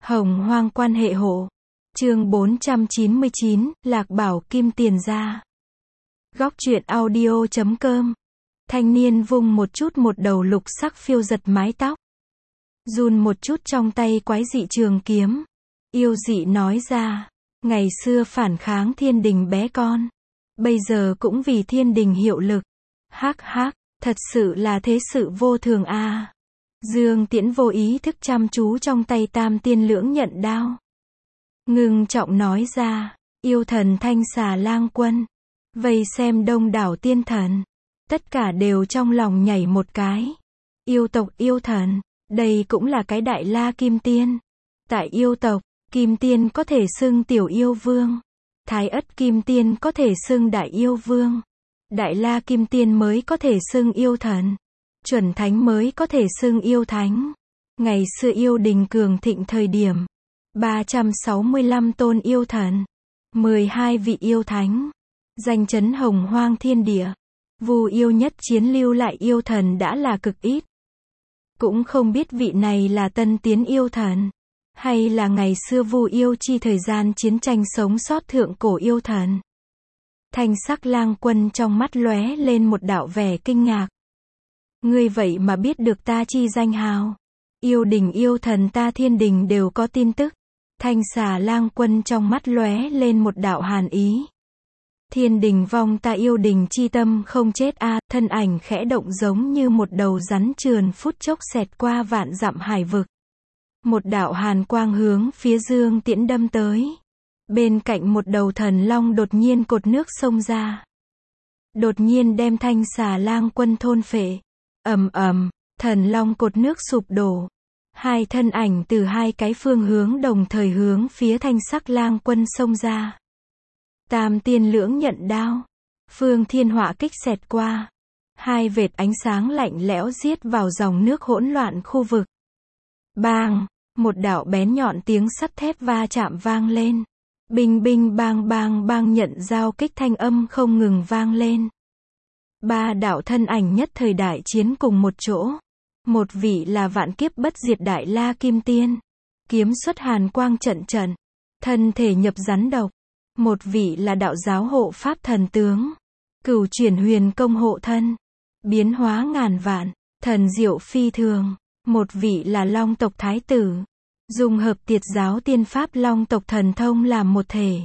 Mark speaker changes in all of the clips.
Speaker 1: Hồng hoang quan hệ hộ. Chương 499, Lạc Bảo Kim Tiền Gia. Góc truyện audio.com. Thanh niên vung một chút một đầu lục sắc phiêu giật mái tóc. Run một chút trong tay quái dị trường kiếm. Yêu dị nói ra, ngày xưa phản kháng thiên đình bé con, bây giờ cũng vì thiên đình hiệu lực. Hắc hắc, thật sự là thế sự vô thường a. Dương Tiễn vô ý thức chăm chú trong tay Tam Tiên Lưỡng Nhận đao. Ngưng trọng nói ra, yêu thần Thanh Xà Lang Quân, vây xem đông đảo tiên thần, tất cả đều trong lòng nhảy một cái. Yêu tộc yêu thần, đây cũng là cái Đại La Kim Tiên. Tại yêu tộc, Kim Tiên có thể xưng Tiểu Yêu Vương, Thái Ất Kim Tiên có thể xưng Đại Yêu Vương, Đại La Kim Tiên mới có thể xưng yêu thần, Chuẩn Thánh mới có thể xưng yêu thánh. Ngày xưa yêu đình cường thịnh thời điểm, 365 tôn yêu thần, 12 vị yêu thánh, danh chấn hồng hoang thiên địa. Vu yêu nhất chiến lưu lại yêu thần đã là cực ít. Cũng không biết vị này là tân tiến yêu thần, hay là ngày xưa Vu yêu chi thời gian chiến tranh sống sót thượng cổ yêu thần. Thanh sắc lang quân trong mắt lóe lên một đạo vẻ kinh ngạc. Ngươi vậy mà biết được ta chi danh hào? Yêu đình yêu thần ta thiên đình đều có tin tức. Thanh Xà Lang Quân trong mắt lóe lên một đạo hàn ý. Thiên đình vong ta yêu đình chi tâm không chết a. Thân ảnh khẽ động giống như một đầu rắn trườn phút chốc xẹt qua vạn dặm hải vực. Một đạo hàn quang hướng phía Dương Tiễn đâm tới. Bên cạnh một đầu thần long đột nhiên cột nước xông ra, đột nhiên đem Thanh Xà Lang Quân thôn phệ. Ầm ầm, thần long cột nước sụp đổ. Hai thân ảnh từ hai cái phương hướng đồng thời hướng phía Thanh sắc Lang Quân xông ra. Tam Tiên Lưỡng Nhận đao, phương thiên họa kích xẹt qua. Hai vệt ánh sáng lạnh lẽo giết vào dòng nước hỗn loạn khu vực. Bang, một đạo bén nhọn tiếng sắt thép va chạm vang lên. Binh binh bang bang bang, nhận giao kích thanh âm không ngừng vang lên. Ba đạo thân ảnh nhất thời đại chiến cùng một chỗ. Một vị là vạn kiếp bất diệt Đại La Kim Tiên, kiếm xuất hàn quang trận trận, thân thể nhập rắn độc. Một vị là đạo giáo hộ pháp thần tướng, cửu chuyển huyền công hộ thân, biến hóa ngàn vạn, thần diệu phi thường. Một vị là Long tộc thái tử, dùng hợp Tiệt giáo tiên pháp Long tộc thần thông làm một thể.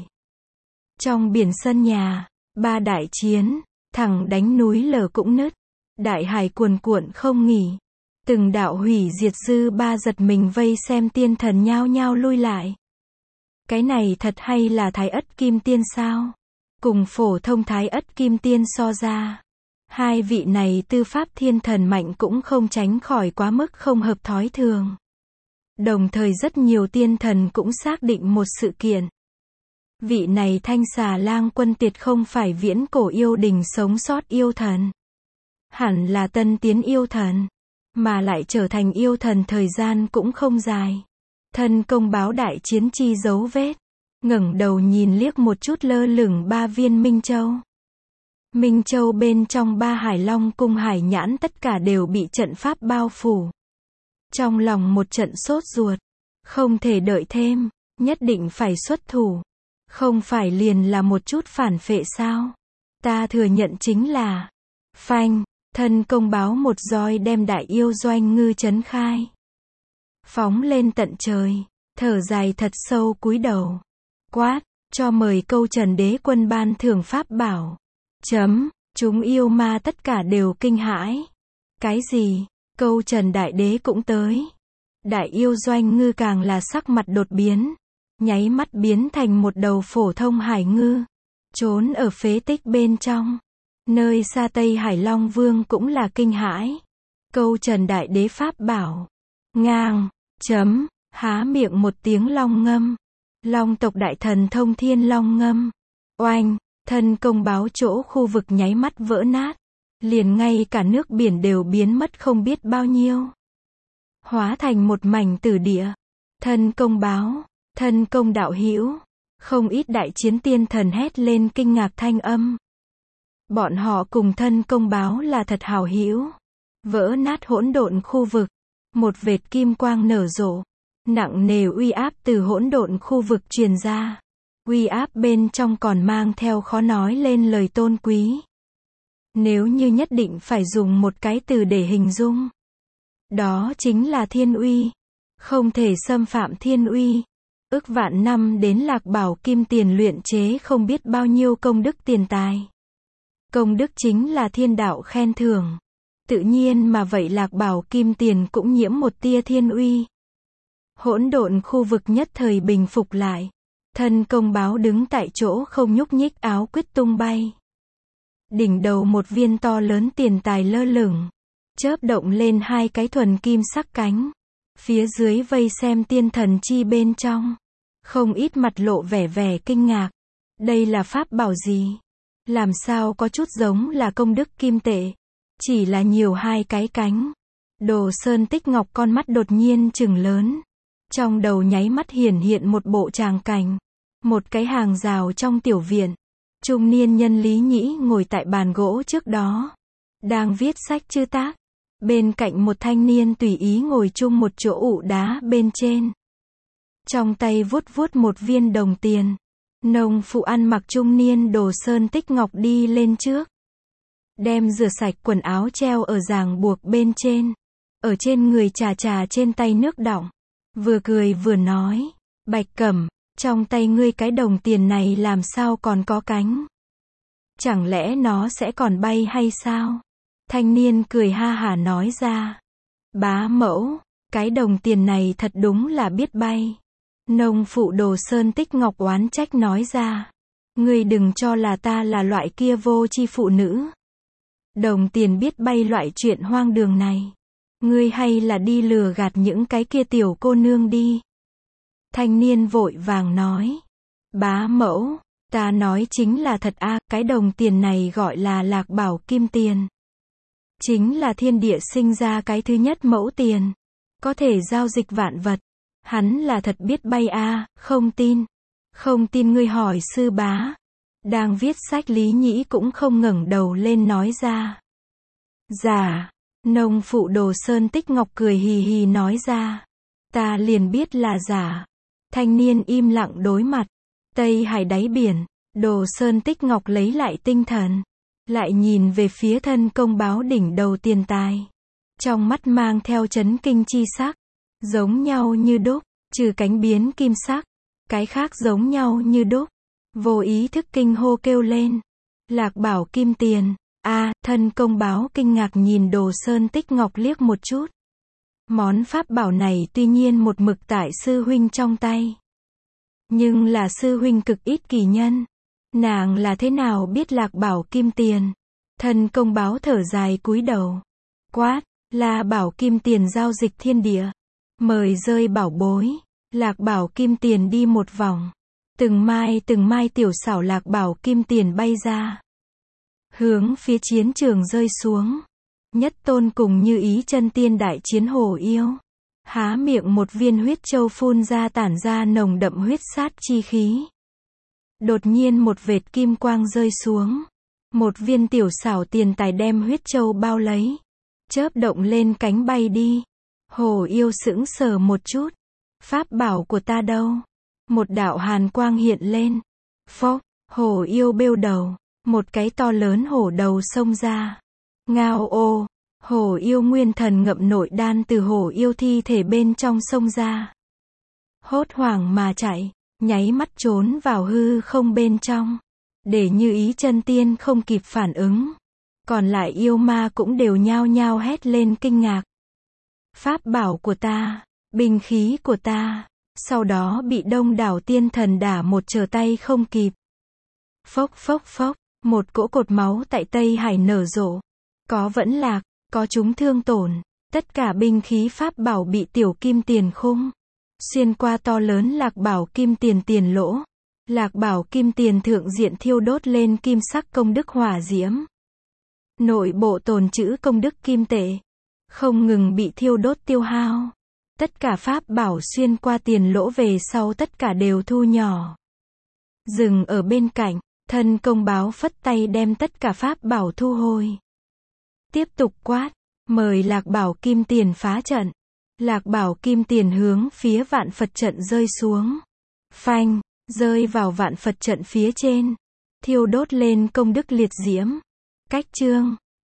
Speaker 1: Trong biển sân nhà, ba đại chiến, thẳng đánh núi lở cũng nứt, đại hải cuồn cuộn không nghỉ. Từng đạo hủy diệt dư ba giật mình vây xem tiên thần nhao nhao lui lại. Cái này thật hay là Thái Ất Kim Tiên sao? Cùng phổ thông Thái Ất Kim Tiên so ra, hai vị này tư pháp thiên thần mạnh cũng không tránh khỏi quá mức không hợp thói thường. Đồng thời rất nhiều tiên thần cũng xác định một sự kiện. Vị này Thanh Xà Lang Quân tuyệt không phải viễn cổ yêu đình sống sót yêu thần, hẳn là tân tiến yêu thần, mà lại trở thành yêu thần thời gian cũng không dài. Thân công báo đại chiến chi dấu vết, ngẩng đầu nhìn liếc một chút lơ lửng ba viên Minh Châu. Minh Châu bên trong ba Hải Long cung hải nhãn tất cả đều bị trận pháp bao phủ. Trong lòng một trận sốt ruột, không thể đợi thêm, nhất định phải xuất thủ. Không phải liền là một chút phản phệ sao? Ta thừa nhận chính là phanh. Thân công báo một roi đem đại yêu Doanh Ngư chấn khai, phóng lên tận trời, thở dài thật sâu cúi đầu, quát, cho mời Câu Trần Đế Quân ban thưởng pháp bảo. Chúng yêu ma tất cả đều kinh hãi. Cái gì? Câu Trần Đại Đế cũng tới. Đại yêu Doanh Ngư càng là sắc mặt đột biến, nháy mắt biến thành một đầu phổ thông hải ngư, trốn ở phế tích bên trong. Nơi xa Tây Hải Long Vương cũng là kinh hãi. Câu Trần Đại Đế pháp bảo. Ngang, há miệng một tiếng long ngâm. Long tộc đại thần thông thiên long ngâm. Oanh, thân công báo chỗ khu vực nháy mắt vỡ nát. Liền ngay cả nước biển đều biến mất không biết bao nhiêu. Hóa thành một mảnh tử địa. Thân công báo, thân công đạo hữu. Không ít đại chiến tiên thần hét lên kinh ngạc thanh âm. Bọn họ cùng thân công báo là thật hảo hữu. Vỡ nát hỗn độn khu vực, một vệt kim quang nở rộ. Nặng nề uy áp từ hỗn độn khu vực truyền ra. Uy áp bên trong còn mang theo khó nói lên lời tôn quý. Nếu như nhất định phải dùng một cái từ để hình dung, đó chính là thiên uy. Không thể xâm phạm thiên uy. Ức vạn năm đến Lạc Bảo Kim Tiền luyện chế không biết bao nhiêu công đức tiền tài. Công đức chính là thiên đạo khen thưởng. Tự nhiên mà vậy Lạc Bảo Kim Tiền cũng nhiễm một tia thiên uy. Hỗn độn khu vực nhất thời bình phục lại. Thân công báo đứng tại chỗ không nhúc nhích, áo quyết tung bay. Đỉnh đầu một viên to lớn tiền tài lơ lửng, chớp động lên hai cái thuần kim sắc cánh. Phía dưới vây xem tiên thần chi bên trong. Không ít mặt lộ vẻ kinh ngạc. Đây là pháp bảo gì? Làm sao có chút giống là công đức kim tệ? Chỉ là nhiều hai cái cánh. Đồ Sơn Tích Ngọc con mắt đột nhiên trừng lớn. Trong đầu nháy mắt hiện một bộ tràng cảnh. Một cái hàng rào trong tiểu viện. Trung niên nhân Lý Nhĩ ngồi tại bàn gỗ trước đó. Đang viết sách chư tác. Bên cạnh một thanh niên tùy ý ngồi chung một chỗ ụ đá bên trên. Trong tay vuốt một viên đồng tiền. Nông phụ ăn mặc trung niên Đồ Sơn Tích Ngọc đi lên trước. Đem rửa sạch quần áo treo ở ràng buộc bên trên. Ở trên người trà trên tay nước đọng. Vừa cười vừa nói. Bạch Cẩm, trong tay ngươi cái đồng tiền này làm sao còn có cánh? Chẳng lẽ nó sẽ còn bay hay sao? Thanh niên cười ha hả nói ra. Bá mẫu, cái đồng tiền này thật đúng là biết bay. Nông phụ Đồ Sơn Tích Ngọc oán trách nói ra. Ngươi đừng cho là ta là loại kia vô tri phụ nữ. Đồng tiền biết bay loại chuyện hoang đường này. Ngươi hay là đi lừa gạt những cái kia tiểu cô nương đi. Thanh niên vội vàng nói. Bá mẫu, ta nói chính là thật a, cái đồng tiền này gọi là Lạc Bảo Kim Tiền. Chính là thiên địa sinh ra cái thứ nhất mẫu tiền. Có thể giao dịch vạn vật. Hắn là thật biết bay a, không tin. Không tin ngươi hỏi sư bá. Đang viết sách Lý Nhĩ cũng không ngẩng đầu lên nói ra. Giả. Nông phụ Đồ Sơn Tích Ngọc cười hì hì nói ra. Ta liền biết là giả. Thanh niên im lặng đối mặt. Tây Hải đáy biển. Đồ Sơn Tích Ngọc lấy lại tinh thần. Lại nhìn về phía thân công báo đỉnh đầu tiền tài. Trong mắt mang theo chấn kinh chi sắc. Giống nhau như đúc. Trừ cánh biến kim sắc. Cái khác giống nhau như đúc. Vô ý thức kinh hô kêu lên. Lạc Bảo Kim Tiền. Thân công báo kinh ngạc nhìn Đồ Sơn Tích Ngọc liếc một chút. Món pháp bảo này tuy nhiên một mực tại sư huynh trong tay. Nhưng là sư huynh cực ít kỳ nhân. Nàng là thế nào biết Lạc Bảo Kim Tiền? Thân công báo thở dài cúi đầu. Quát, là Bảo Kim Tiền giao dịch thiên địa. Mời rơi bảo bối. Lạc Bảo Kim Tiền đi một vòng. Từng mai tiểu xảo Lạc Bảo Kim Tiền bay ra. Hướng phía chiến trường rơi xuống. Nhất tôn cùng Như Ý chân tiên đại chiến hổ yêu. Há miệng một viên huyết châu phun ra tản ra nồng đậm huyết sát chi khí. Đột nhiên một vệt kim quang rơi xuống. Một viên tiểu xảo tiền tài đem huyết châu bao lấy. Chớp động lên cánh bay đi. Hổ yêu sững sờ một chút. Pháp bảo của ta đâu? Một đạo hàn quang hiện lên. Phốc, hổ yêu bêu đầu. Một cái to lớn hổ đầu xông ra. Ngao ô, hổ yêu nguyên thần ngậm nội đan từ hổ yêu thi thể bên trong xông ra. Hốt hoảng mà chạy, nháy mắt trốn vào hư không bên trong. Để Như Ý chân tiên không kịp phản ứng. Còn lại yêu ma cũng đều nhao nhao hét lên kinh ngạc. Pháp bảo của ta, binh khí của ta, sau đó bị đông đảo tiên thần đả một trở tay không kịp. Phốc phốc phốc, một cỗ cột máu tại Tây Hải nở rộ. Có vẫn lạc, có chúng thương tổn. Tất cả binh khí pháp bảo bị tiểu kim tiền khung. Xuyên qua to lớn Lạc Bảo Kim Tiền tiền lỗ. Lạc Bảo Kim Tiền thượng diện thiêu đốt lên kim sắc công đức hỏa diễm. Nội bộ tồn trữ công đức kim tệ. Không ngừng bị thiêu đốt tiêu hao. Tất cả pháp bảo xuyên qua tiền lỗ về sau tất cả đều thu nhỏ. Dừng ở bên cạnh, thân công báo phất tay đem tất cả pháp bảo thu hồi. Tiếp tục quát, mời Lạc Bảo Kim Tiền phá trận. Lạc Bảo kim tiền hướng phía vạn Phật trận rơi xuống. Phanh, rơi vào vạn Phật trận phía trên. Thiêu đốt lên công đức liệt diễm. Cách chương